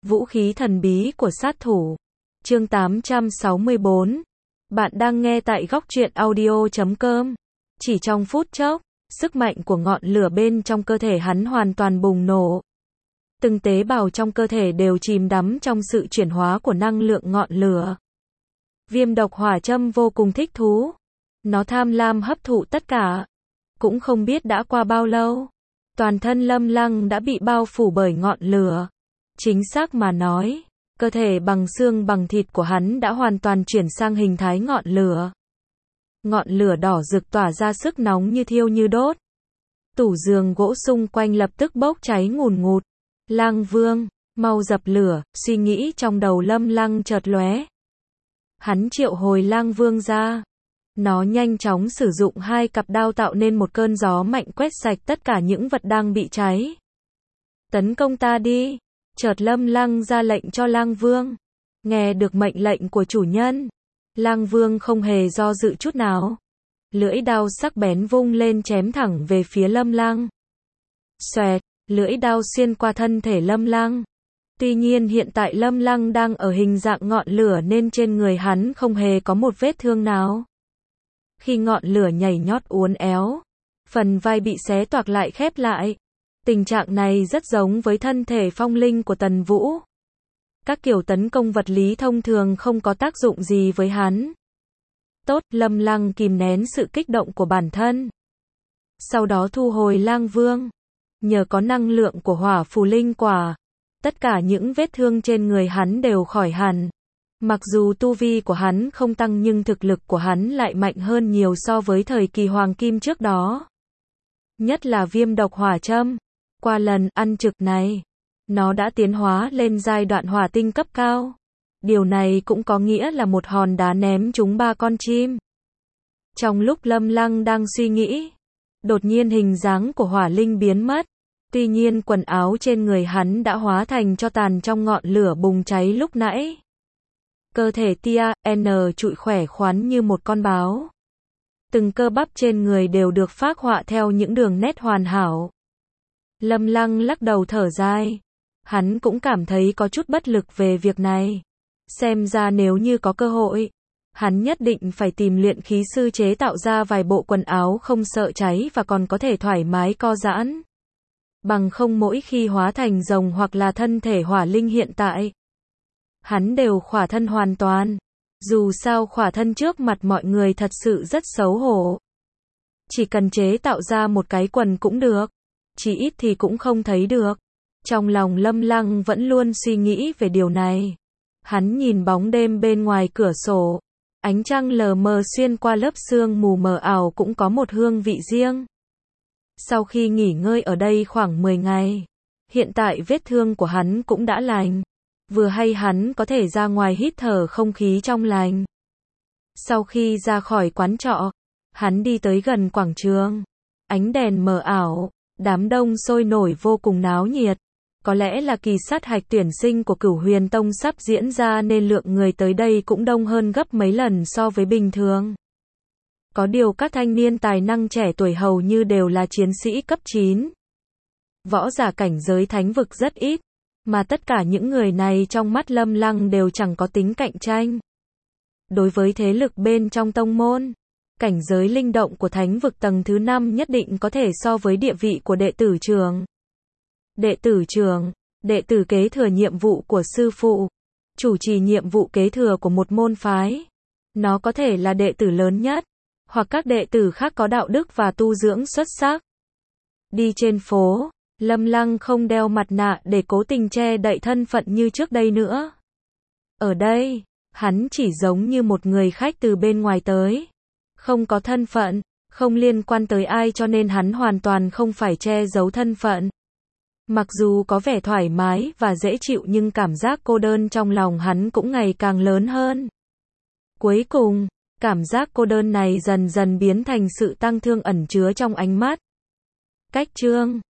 Vũ khí thần bí của sát thủ. Chương 864. Bạn đang nghe tại góc truyện audio.com. Chỉ trong phút chốc, sức mạnh của ngọn lửa bên trong cơ thể hắn hoàn toàn bùng nổ. Từng tế bào trong cơ thể đều chìm đắm trong sự chuyển hóa của năng lượng ngọn lửa. Viêm độc hỏa châm vô cùng thích thú. Nó tham lam hấp thụ tất cả. Cũng không biết đã qua bao lâu. Toàn thân Lâm Lăng đã bị bao phủ bởi ngọn lửa. Chính xác mà nói, cơ thể bằng xương bằng thịt của hắn đã hoàn toàn chuyển sang hình thái ngọn lửa. Ngọn lửa đỏ rực tỏa ra sức nóng như thiêu như đốt. Tủ giường gỗ xung quanh lập tức bốc cháy ngùn ngụt. Lang Vương, mau dập lửa, suy nghĩ trong đầu Lâm Lăng chợt lóe. Hắn triệu hồi Lang Vương ra. Nó nhanh chóng sử dụng hai cặp đao tạo nên một cơn gió mạnh quét sạch tất cả những vật đang bị cháy. Tấn công ta đi. Chợt Lâm Lăng ra lệnh cho Lang Vương. Nghe được mệnh lệnh của chủ nhân, Lang Vương không hề do dự chút nào. Lưỡi đao sắc bén vung lên chém thẳng về phía Lâm Lăng. Xoẹt, lưỡi đao xuyên qua thân thể Lâm Lăng. Tuy nhiên hiện tại Lâm Lăng đang ở hình dạng ngọn lửa nên trên người hắn không hề có một vết thương nào. Khi ngọn lửa nhảy nhót uốn éo, phần vai bị xé toạc lại khép lại. Tình trạng này rất giống với thân thể phong linh của Tần Vũ. Các kiểu tấn công vật lý thông thường không có tác dụng gì với hắn. Tốt, Lâm Lăng kìm nén sự kích động của bản thân. Sau đó thu hồi Lang Vương. Nhờ có năng lượng của hỏa phù linh quả, tất cả những vết thương trên người hắn đều khỏi hẳn. Mặc dù tu vi của hắn không tăng nhưng thực lực của hắn lại mạnh hơn nhiều so với thời kỳ hoàng kim trước đó. Nhất là viêm độc hỏa châm. Qua lần ăn trực này, nó đã tiến hóa lên giai đoạn hỏa tinh cấp cao. Điều này cũng có nghĩa là một hòn đá ném trúng 3 con chim. Trong lúc Lâm Lăng đang suy nghĩ, đột nhiên hình dáng của hỏa linh biến mất. Tuy nhiên quần áo trên người hắn đã hóa thành tro tàn trong ngọn lửa bùng cháy lúc nãy. Cơ thể tia, trụi khỏe khoắn như một con báo. Từng cơ bắp trên người đều được phác họa theo những đường nét hoàn hảo. Lâm Lăng lắc đầu thở dài. Hắn cũng cảm thấy có chút bất lực về việc này. Xem ra nếu như có cơ hội, hắn nhất định phải tìm luyện khí sư chế tạo ra vài bộ quần áo không sợ cháy và còn có thể thoải mái co giãn. Bằng không mỗi khi hóa thành rồng hoặc là thân thể hỏa linh hiện tại, hắn đều khỏa thân hoàn toàn. Dù sao khỏa thân trước mặt mọi người thật sự rất xấu hổ. Chỉ cần chế tạo ra một cái quần cũng được. Chỉ ít thì cũng không thấy được. Trong lòng Lâm Lăng vẫn luôn suy nghĩ về điều này. Hắn nhìn bóng đêm bên ngoài cửa sổ. Ánh trăng lờ mờ xuyên qua lớp sương mù mờ ảo cũng có một hương vị riêng. Sau khi nghỉ ngơi ở đây khoảng 10 ngày, hiện tại vết thương của hắn cũng đã lành. Vừa hay hắn có thể ra ngoài hít thở không khí trong lành. Sau khi ra khỏi quán trọ, hắn đi tới gần quảng trường. Ánh đèn mờ ảo, đám đông sôi nổi vô cùng náo nhiệt. Có lẽ là kỳ sát hạch tuyển sinh của Cửu Huyền Tông sắp diễn ra nên lượng người tới đây cũng đông hơn gấp mấy lần so với bình thường. Có điều các thanh niên tài năng trẻ tuổi hầu như đều là chiến sĩ cấp 9. Võ giả cảnh giới thánh vực rất ít, mà tất cả những người này trong mắt Lâm Lăng đều chẳng có tính cạnh tranh. Đối với thế lực bên trong tông môn, cảnh giới linh động của thánh vực tầng thứ 5 nhất định có thể so với địa vị của đệ tử trưởng. Đệ tử trưởng, đệ tử kế thừa nhiệm vụ của sư phụ, chủ trì nhiệm vụ kế thừa của một môn phái. Nó có thể là đệ tử lớn nhất, hoặc các đệ tử khác có đạo đức và tu dưỡng xuất sắc. Đi trên phố, Lâm Lăng không đeo mặt nạ để cố tình che đậy thân phận như trước đây nữa. Ở đây, hắn chỉ giống như một người khách từ bên ngoài tới. Không có thân phận, không liên quan tới ai cho nên hắn hoàn toàn không phải che giấu thân phận. Mặc dù có vẻ thoải mái và dễ chịu nhưng cảm giác cô đơn trong lòng hắn cũng ngày càng lớn hơn. Cuối cùng, cảm giác cô đơn này dần dần biến thành sự tang thương ẩn chứa trong ánh mắt. Cách chương